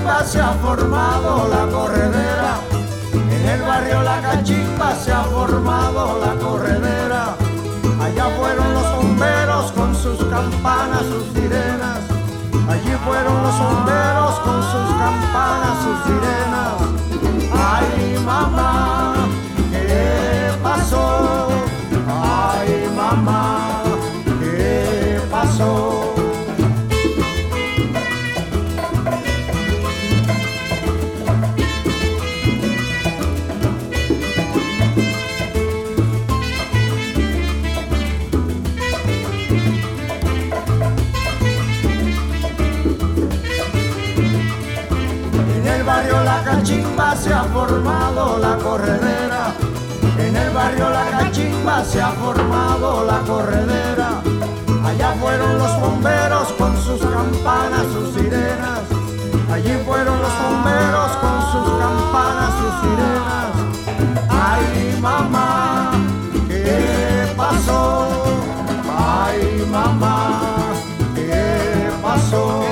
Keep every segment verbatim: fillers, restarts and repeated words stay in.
Cachimba se ha formado la corredera. En el barrio La Cachimba se ha formado la corredera. Allá fueron los bomberos con sus campanas, sus sirenas. Allí fueron los bomberos con sus campanas, sus sirenas. Ay, mamá, ¿qué pasó? Ay, mamá, ¿qué pasó? En el barrio La Cachimba se ha formado la corredera. En el barrio La Cachimba se ha formado la corredera. Allá fueron los bomberos con sus campanas, sus sirenas. Allí fueron los bomberos con sus campanas, sus sirenas. Ay, mamá, ¿qué pasó? Ay, mamá, ¿qué pasó?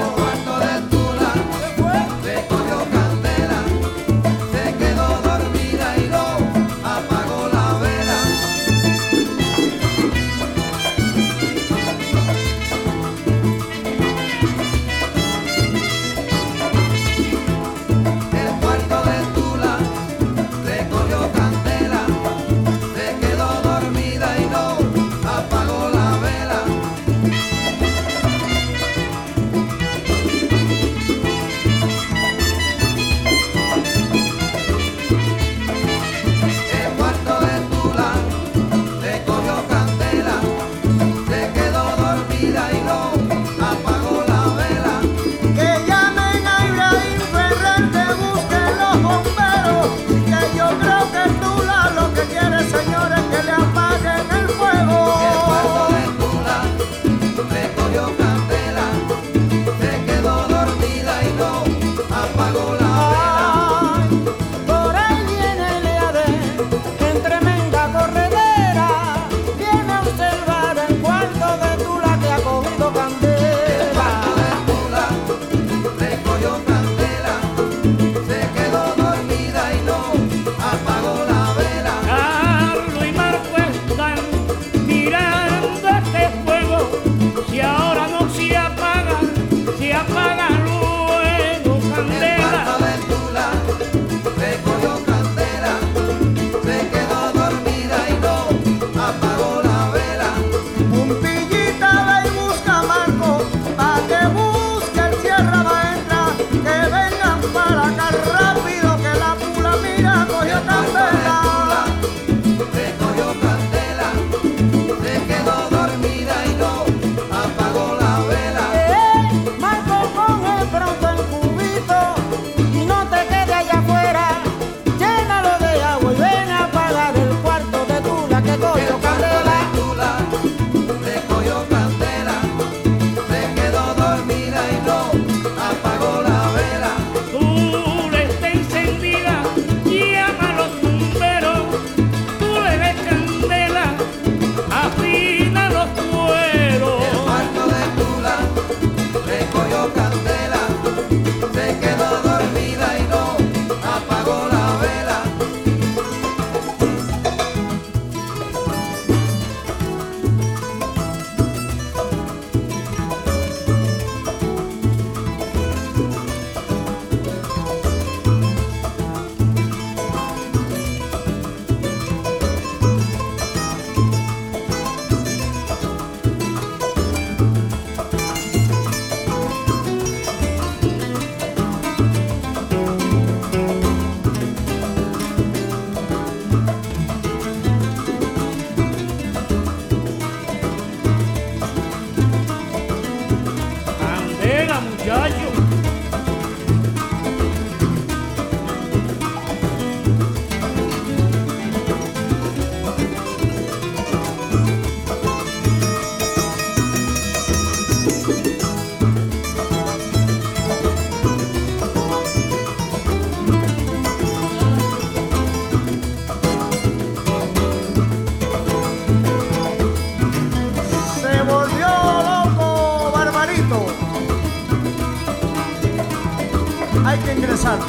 hay que ingresarlo.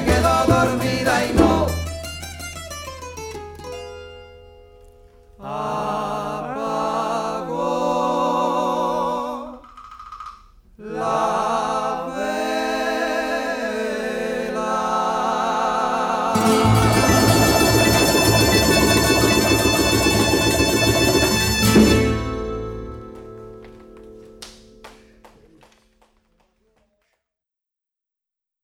Ah.